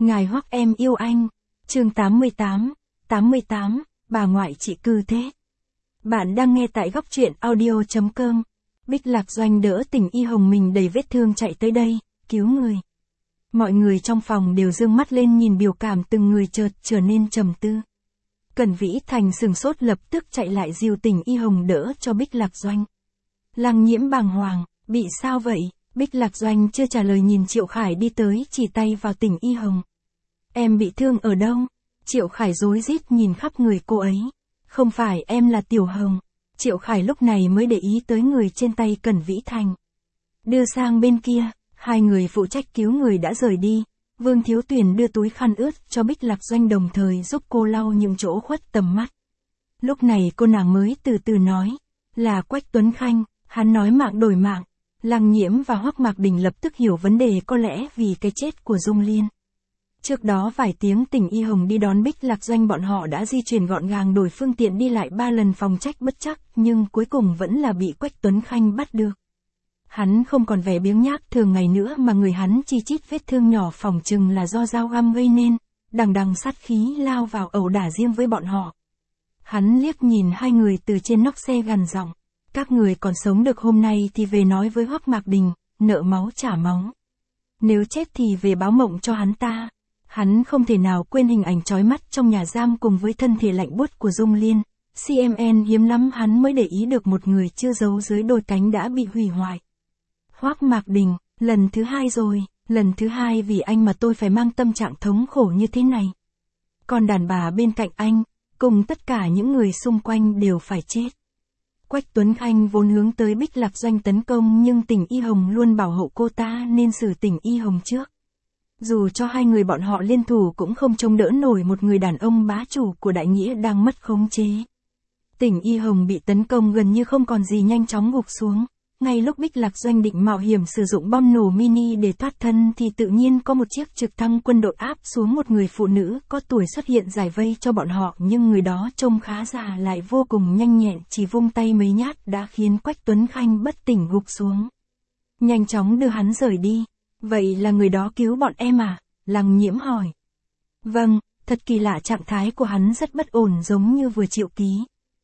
Ngài Hoắc em yêu anh. Chương 88, bà ngoại chị cư thế. Bạn đang nghe tại góc truyện audio.com. Bích Lạc Doanh đỡ Tình Y Hồng mình đầy vết thương chạy tới đây, cứu người. Mọi người trong phòng đều dương mắt lên nhìn biểu cảm từng người chợt trở nên trầm tư. Cẩn Vĩ Thành sừng sốt lập tức chạy lại dìu Tình Y Hồng đỡ cho Bích Lạc Doanh. Lăng Nhiễm bàng hoàng, bị sao vậy? Bích Lạc Doanh chưa trả lời nhìn Triệu Khải đi tới chỉ tay vào Tình Y Hồng. Em bị thương ở đâu? Triệu Khải rối rít nhìn khắp người cô ấy. Không phải em là Tiểu Hồng. Triệu Khải lúc này mới để ý tới người trên tay Cẩn Vĩ Thành. Đưa sang bên kia, hai người phụ trách cứu người đã rời đi. Vương Thiếu Tuyền đưa túi khăn ướt cho Bích Lạc Doanh đồng thời giúp cô lau những chỗ khuất tầm mắt. Lúc này cô nàng mới từ từ nói, là Quách Tuấn Khanh, hắn nói mạng đổi mạng. Lăng Nhiễm và Hoắc Mạc Đình lập tức hiểu vấn đề có lẽ vì cái chết của Dung Liên. Trước đó vài tiếng Tình Y Hồng đi đón Bích Lạc Doanh bọn họ đã di chuyển gọn gàng đổi phương tiện đi lại 3 lần phòng trách bất trắc nhưng cuối cùng vẫn là bị Quách Tuấn Khanh bắt được. Hắn không còn vẻ biếng nhác thường ngày nữa mà người hắn chi chít vết thương nhỏ phỏng chừng là do dao găm gây nên, đằng đằng sát khí lao vào ẩu đả riêng với bọn họ. Hắn liếc nhìn hai người từ trên nóc xe gằn giọng, các người còn sống được hôm nay thì về nói với Hoắc Mạc Đình, nợ máu trả máu. Nếu chết thì về báo mộng cho hắn ta. Hắn không thể nào quên hình ảnh chói mắt trong nhà giam cùng với thân thể lạnh buốt của Dung Liên. CMN hiếm lắm hắn mới để ý được một người chưa giấu dưới đôi cánh đã bị hủy hoại. Hoắc Mạc Đình, lần thứ hai rồi, lần thứ hai vì anh mà tôi phải mang tâm trạng thống khổ như thế này. Còn đàn bà bên cạnh anh, cùng tất cả những người xung quanh đều phải chết. Quách Tuấn Khanh vốn hướng tới Bích Lạc Doanh tấn công nhưng Tình Y Hồng luôn bảo hộ cô ta nên xử Tình Y Hồng trước. Dù cho hai người bọn họ liên thủ cũng không chống đỡ nổi một người đàn ông bá chủ của đại nghĩa đang mất khống chế. Tình Y Hồng bị tấn công gần như không còn gì nhanh chóng gục xuống. Ngay lúc Bích Lạc Doanh định mạo hiểm sử dụng bom nổ mini để thoát thân thì tự nhiên có một chiếc trực thăng quân đội áp xuống một người phụ nữ có tuổi xuất hiện giải vây cho bọn họ nhưng người đó trông khá già lại vô cùng nhanh nhẹn chỉ vung tay mấy nhát đã khiến Quách Tuấn Khanh bất tỉnh gục xuống. Nhanh chóng đưa hắn rời đi. Vậy là người đó cứu bọn em à? Lăng Nhiễm hỏi. Vâng, thật kỳ lạ trạng thái của hắn rất bất ổn giống như vừa chịu ký.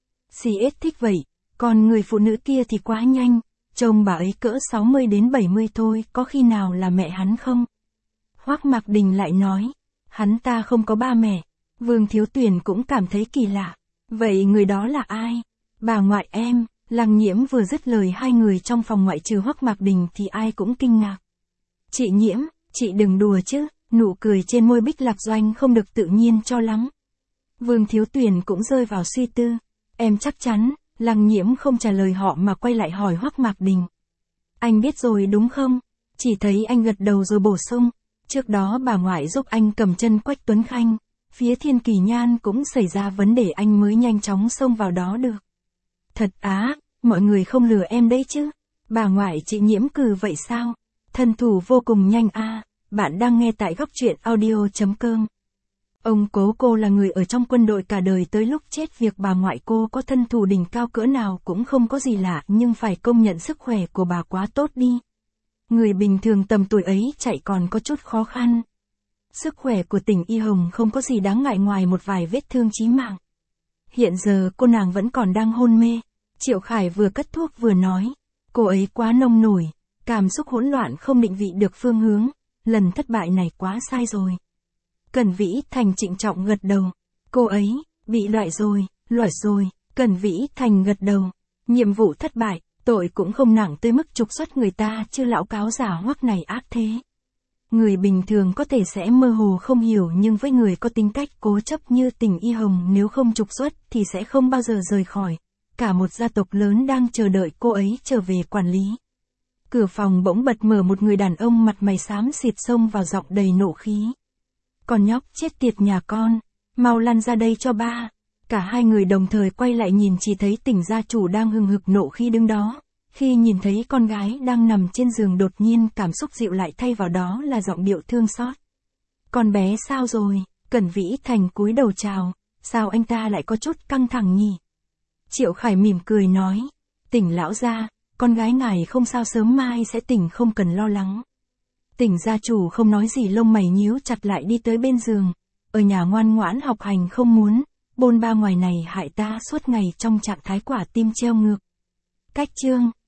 CS thích vậy, còn người phụ nữ kia thì quá nhanh, trông bà ấy cỡ 60 đến 70 thôi, có khi nào là mẹ hắn không? Hoắc Mạc Đình lại nói, hắn ta không có ba mẹ. Vương Thiếu Tuyền cũng cảm thấy kỳ lạ. Vậy người đó là ai? Bà ngoại em. Lăng Nhiễm vừa dứt lời hai người trong phòng ngoại trừ Hoắc Mạc Đình thì ai cũng kinh ngạc. Chị Nhiễm, chị đừng đùa chứ, nụ cười trên môi Bích Lạc Doanh không được tự nhiên cho lắm. Vương Thiếu Tuyền cũng rơi vào suy tư. Em chắc chắn, Lăng Nhiễm không trả lời họ mà quay lại hỏi Hoắc Mạc Đình. Anh biết rồi đúng không? Chỉ thấy anh gật đầu rồi bổ sung. Trước đó bà ngoại giúp anh cầm chân Quách Tuấn Khanh, phía Thiên Kỳ Nhan cũng xảy ra vấn đề anh mới nhanh chóng xông vào đó được. Thật á, mọi người không lừa em đấy chứ. Bà ngoại chị Nhiễm cừ vậy sao? Thân thủ vô cùng nhanh a. Bạn đang nghe tại góc truyện audio.com. Ông cố cô là người ở trong quân đội cả đời tới lúc chết việc bà ngoại cô có thân thủ đỉnh cao cỡ nào cũng không có gì lạ nhưng phải công nhận sức khỏe của bà quá tốt đi. Người bình thường tầm tuổi ấy chạy còn có chút khó khăn. Sức khỏe của Tình Y Hồng không có gì đáng ngại ngoài một vài vết thương chí mạng. Hiện giờ cô nàng vẫn còn đang hôn mê. Triệu Khải vừa cất thuốc vừa nói. Cô ấy quá nông nổi. Cảm xúc hỗn loạn không định vị được phương hướng, lần thất bại này quá sai rồi. Cẩn Vĩ Thành trịnh trọng gật đầu. Cô ấy, bị loại rồi, Cẩn Vĩ Thành gật đầu. Nhiệm vụ thất bại, tội cũng không nặng tới mức trục xuất người ta chứ lão cáo giả Hoắc này ác thế. Người bình thường có thể sẽ mơ hồ không hiểu nhưng với người có tính cách cố chấp như Tình Y Hồng nếu không trục xuất thì sẽ không bao giờ rời khỏi. Cả một gia tộc lớn đang chờ đợi cô ấy trở về quản lý. Cửa phòng bỗng bật mở một người đàn ông mặt mày xám xịt xông vào giọng đầy nộ khí. Con nhóc chết tiệt nhà con, mau lăn ra đây cho ba. Cả hai người đồng thời quay lại nhìn chỉ thấy Tình gia chủ đang hừng hực nộ khí đứng đó. Khi nhìn thấy con gái đang nằm trên giường đột nhiên cảm xúc dịu lại thay vào đó là giọng điệu thương xót. Con bé sao rồi? Cẩn Vĩ Thành cúi đầu chào. Sao anh ta lại có chút căng thẳng nhỉ? Triệu Khải mỉm cười nói. Tình lão gia, con gái ngài không sao sớm mai sẽ tỉnh không cần lo lắng. Tỉnh gia chủ không nói gì, lông mày nhíu chặt lại đi tới bên giường. Ở nhà ngoan ngoãn học hành không muốn, bôn ba ngoài này hại ta suốt ngày trong trạng thái quả tim treo ngược. Cách chương